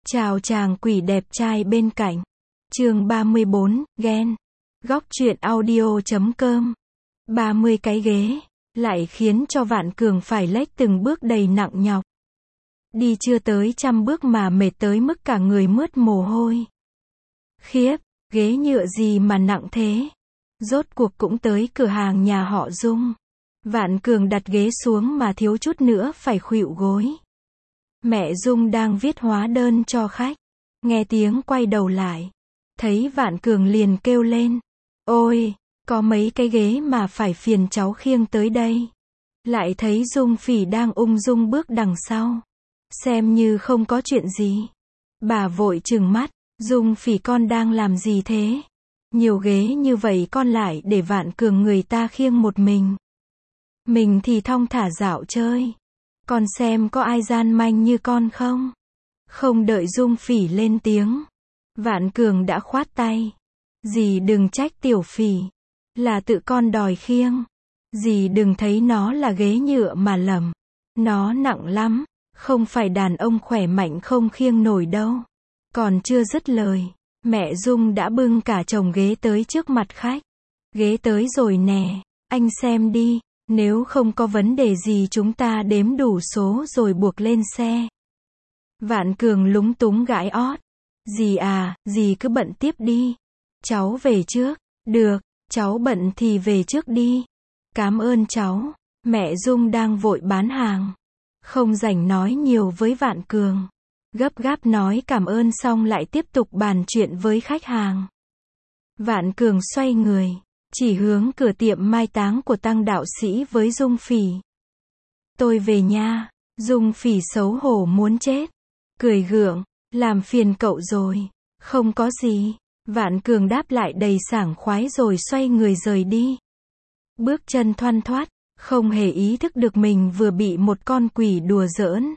Chào chàng quỷ đẹp trai bên cạnh. Chương 34, ghen. Góc truyện audio.com. 30 cái ghế, lại khiến cho Vạn Cường phải lết từng bước đầy nặng nhọc. Đi chưa tới 100 bước mà mệt tới mức cả người mướt mồ hôi. Khiếp, ghế nhựa gì mà nặng thế? Rốt cuộc cũng tới cửa hàng nhà họ Dung. Vạn Cường đặt ghế xuống mà thiếu chút nữa phải khuỵu gối. Mẹ Dung đang viết hóa đơn cho khách. Nghe tiếng quay đầu lại. Thấy Vạn Cường liền kêu lên. Ôi, có mấy cái ghế mà phải phiền cháu khiêng tới đây. Lại thấy Dung Phỉ đang ung dung bước đằng sau. Xem như không có chuyện gì. Bà vội trừng mắt. Dung Phỉ con đang làm gì thế? Nhiều ghế như vậy con lại để Vạn Cường người ta khiêng một mình. Mình thì thong thả dạo chơi. Con xem có ai gian manh như con không? Không đợi Dung Phỉ lên tiếng. Vạn Cường đã khoát tay. Dì đừng trách Tiểu Phỉ. Là tự con đòi khiêng. Dì đừng thấy nó là ghế nhựa mà lầm. Nó nặng lắm. Không phải đàn ông khỏe mạnh không khiêng nổi đâu. Còn chưa dứt lời. Mẹ Dung đã bưng cả chồng ghế tới trước mặt khách. Ghế tới rồi nè. Anh xem đi. Nếu không có vấn đề gì chúng ta đếm đủ số rồi buộc lên xe. Vạn Cường lúng túng gãi ót. Dì à, dì cứ bận tiếp đi. Cháu về trước. Được, cháu bận thì về trước đi. Cảm ơn cháu. Mẹ Dung đang vội bán hàng. Không rảnh nói nhiều với Vạn Cường. Gấp gáp nói cảm ơn xong lại tiếp tục bàn chuyện với khách hàng. Vạn Cường xoay người. Chỉ hướng cửa tiệm mai táng của Tăng đạo sĩ với Dung Phỉ. Tôi về nha. Dung Phỉ xấu hổ muốn chết. Cười gượng. Làm phiền cậu rồi. Không có gì. Vạn Cường đáp lại đầy sảng khoái rồi xoay người rời đi. Bước chân thoăn thoắt. Không hề ý thức được mình vừa bị một con quỷ đùa giỡn.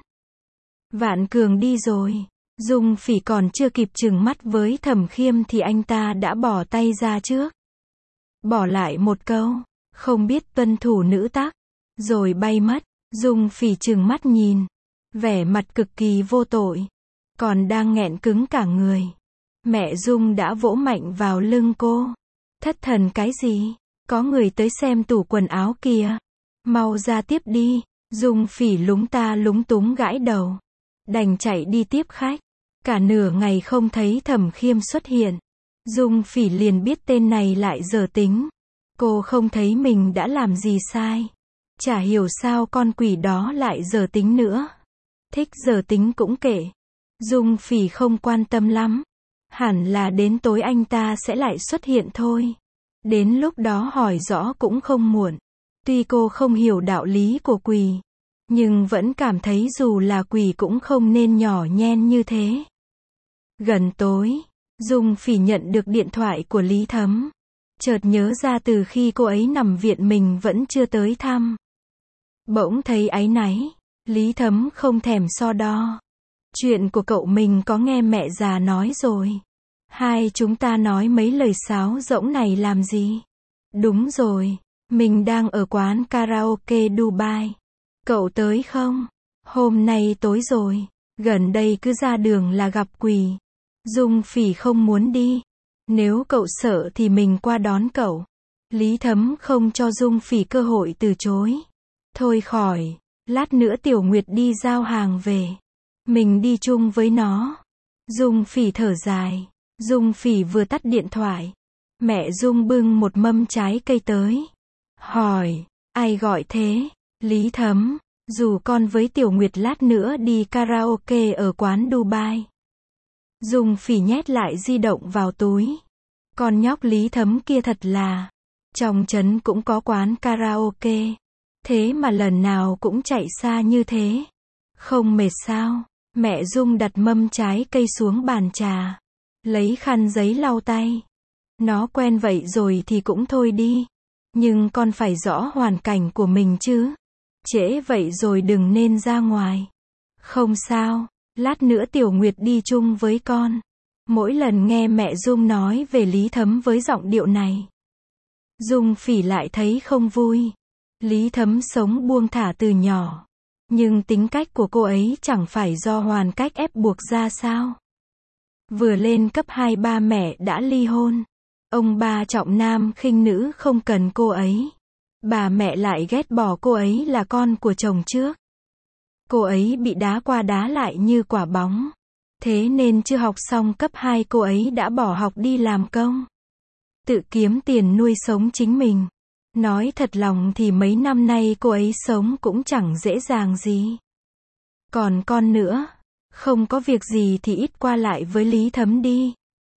Vạn Cường đi rồi. Dung Phỉ còn chưa kịp trừng mắt với Thẩm Khiêm thì anh ta đã bỏ tay ra trước. Bỏ lại một câu. Không biết tuân thủ nữ tắc. Rồi bay mất. Dung Phỉ trừng mắt nhìn. Vẻ mặt cực kỳ vô tội. Còn đang nghẹn cứng cả người. Mẹ Dung đã vỗ mạnh vào lưng cô. Thất thần cái gì? Có người tới xem tủ quần áo kìa. Mau ra tiếp đi. Dung Phỉ lúng ta lúng túng gãi đầu. Đành chạy đi tiếp khách. Cả nửa ngày không thấy Thẩm Khiêm xuất hiện. Dung Phỉ liền biết tên này lại dở tính. Cô không thấy mình đã làm gì sai. Chả hiểu sao con quỷ đó lại dở tính nữa. Thích dở tính cũng kệ. Dung Phỉ không quan tâm lắm. Hẳn là đến tối anh ta sẽ lại xuất hiện thôi. Đến lúc đó hỏi rõ cũng không muộn. Tuy cô không hiểu đạo lý của quỷ. Nhưng vẫn cảm thấy dù là quỷ cũng không nên nhỏ nhen như thế. Gần tối. Dung Phỉ nhận được điện thoại của Lý Thấm. Chợt nhớ ra từ khi cô ấy nằm viện mình vẫn chưa tới thăm. Bỗng thấy áy náy. Lý Thấm không thèm so đo. Chuyện của cậu mình có nghe mẹ già nói rồi. Hai chúng ta nói mấy lời sáo rỗng này làm gì? Đúng rồi. Mình đang ở quán karaoke Dubai. Cậu tới không? Hôm nay tối rồi. Gần đây cứ ra đường là gặp quỷ. Dung Phỉ không muốn đi. Nếu cậu sợ thì mình qua đón cậu. Lý Thấm không cho Dung Phỉ cơ hội từ chối. Thôi khỏi. Lát nữa Tiểu Nguyệt đi giao hàng về. Mình đi chung với nó. Dung Phỉ thở dài. Dung Phỉ vừa tắt điện thoại. Mẹ Dung bưng một mâm trái cây tới. Hỏi. Ai gọi thế? Lý Thấm. Rủ con với Tiểu Nguyệt lát nữa đi karaoke ở quán Dubai. Dung Phỉ nhét lại di động vào túi. Con nhóc Lý Thấm kia thật là. Trong trấn cũng có quán karaoke. Thế mà lần nào cũng chạy xa như thế. Không mệt sao? Mẹ Dung đặt mâm trái cây xuống bàn trà. Lấy khăn giấy lau tay. Nó quen vậy rồi thì cũng thôi đi. Nhưng con phải rõ hoàn cảnh của mình chứ. Trễ vậy rồi đừng nên ra ngoài. Không sao. Lát nữa Tiểu Nguyệt đi chung với con. Mỗi lần nghe mẹ Dung nói về Lý Thấm với giọng điệu này. Dung Phỉ lại thấy không vui. Lý Thấm sống buông thả từ nhỏ. Nhưng tính cách của cô ấy chẳng phải do hoàn cách ép buộc ra sao? Vừa lên cấp 2 ba mẹ đã ly hôn. Ông ba trọng nam khinh nữ không cần cô ấy. Bà mẹ lại ghét bỏ cô ấy là con của chồng trước. Cô ấy bị đá qua đá lại như quả bóng. Thế nên chưa học xong cấp 2 cô ấy đã bỏ học đi làm công. Tự kiếm tiền nuôi sống chính mình. Nói thật lòng thì mấy năm nay cô ấy sống cũng chẳng dễ dàng gì. Còn con nữa, không có việc gì thì ít qua lại với Lý Thấm đi.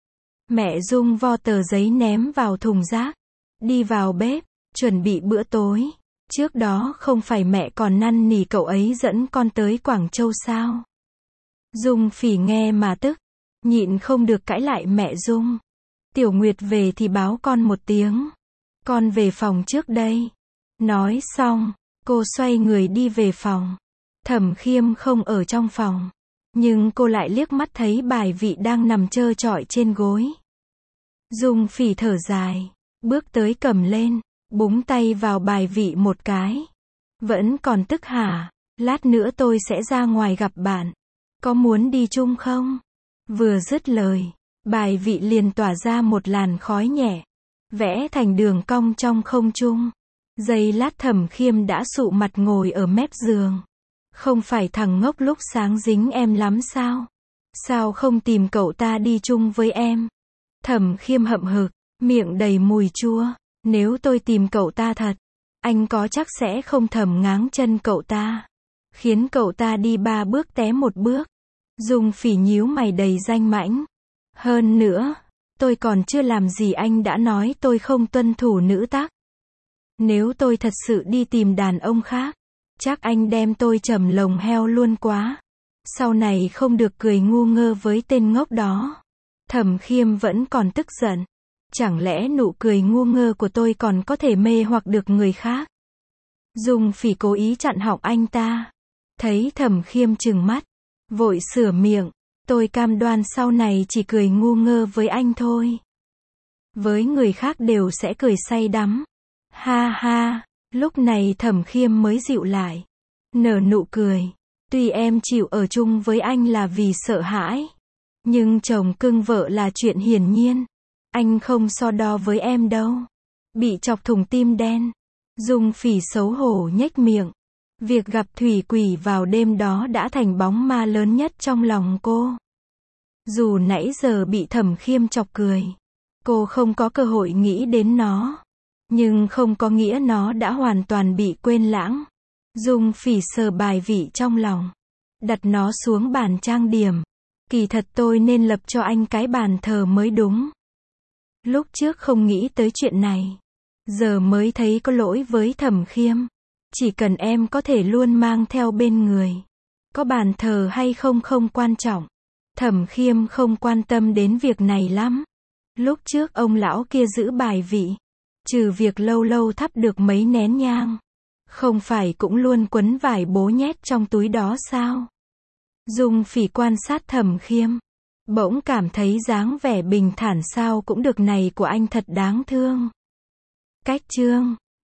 Mẹ Dung vo tờ giấy ném vào thùng rác. Đi vào bếp, chuẩn bị bữa tối. Trước đó không phải mẹ còn năn nỉ cậu ấy dẫn con tới Quảng Châu sao? Dung Phỉ nghe mà tức. Nhịn không được cãi lại mẹ Dung. Tiểu Nguyệt về thì báo con một tiếng. Con về phòng trước đây. Nói xong, cô xoay người đi về phòng. Thẩm Khiêm không ở trong phòng. Nhưng cô lại liếc mắt thấy Bài Vị đang nằm trơ trọi trên gối. Dung Phỉ thở dài. Bước tới cầm lên. Búng tay vào Bài Vị một cái. Vẫn còn tức hả? Lát nữa tôi sẽ ra ngoài gặp bạn. Có muốn đi chung không? Vừa dứt lời, Bài Vị liền tỏa ra một làn khói nhẹ. Vẽ thành đường cong trong không trung. Giây lát Thẩm Khiêm đã sụ mặt ngồi ở mép giường. Không phải thằng ngốc lúc sáng dính em lắm sao? Sao không tìm cậu ta đi chung với em? Thẩm Khiêm hậm hực, miệng đầy mùi chua. Nếu tôi tìm cậu ta thật, anh có chắc sẽ không thầm ngáng chân cậu ta, khiến cậu ta đi 3 bước té 1 bước. Dung Phỉ nhíu mày đầy danh mãnh. Hơn nữa, tôi còn chưa làm gì anh đã nói tôi không tuân thủ nữ tắc. Nếu tôi thật sự đi tìm đàn ông khác, chắc anh đem tôi trầm lồng heo luôn quá. Sau này không được cười ngu ngơ với tên ngốc đó. Thẩm Khiêm vẫn còn tức giận. Chẳng lẽ nụ cười ngu ngơ của tôi còn có thể mê hoặc được người khác? Dung Phỉ cố ý chặn họng anh ta. Thấy Thẩm Khiêm trừng mắt, vội sửa miệng. Tôi cam đoan sau này chỉ cười ngu ngơ với anh thôi. Với người khác đều sẽ cười say đắm. Ha ha, lúc này Thẩm Khiêm mới dịu lại. Nở nụ cười. Tuy em chịu ở chung với anh là vì sợ hãi. Nhưng chồng cưng vợ là chuyện hiển nhiên. Anh không so đo với em đâu. Bị chọc thủng tim đen. Dung Phỉ xấu hổ nhếch miệng. Việc gặp thủy quỷ vào đêm đó đã thành bóng ma lớn nhất trong lòng cô. Dù nãy giờ bị Thẩm Khiêm chọc cười, cô không có cơ hội nghĩ đến nó. Nhưng không có nghĩa nó đã hoàn toàn bị quên lãng. Dung Phỉ sờ Bài Vị trong lòng. Đặt nó xuống bàn trang điểm. Kỳ thật tôi nên lập cho anh cái bàn thờ mới đúng. Lúc trước không nghĩ tới chuyện này. Giờ mới thấy có lỗi với Thẩm Khiêm. Chỉ cần em có thể luôn mang theo bên người. Có bàn thờ hay không không quan trọng. Thẩm Khiêm không quan tâm đến việc này lắm. Lúc trước ông lão kia giữ Bài Vị. Trừ việc lâu lâu thắp được mấy nén nhang. Không phải cũng luôn quấn vải bố nhét trong túi đó sao? Dung Phỉ quan sát Thẩm Khiêm. Bỗng cảm thấy dáng vẻ bình thản sao cũng được này của anh thật đáng thương. Cách chương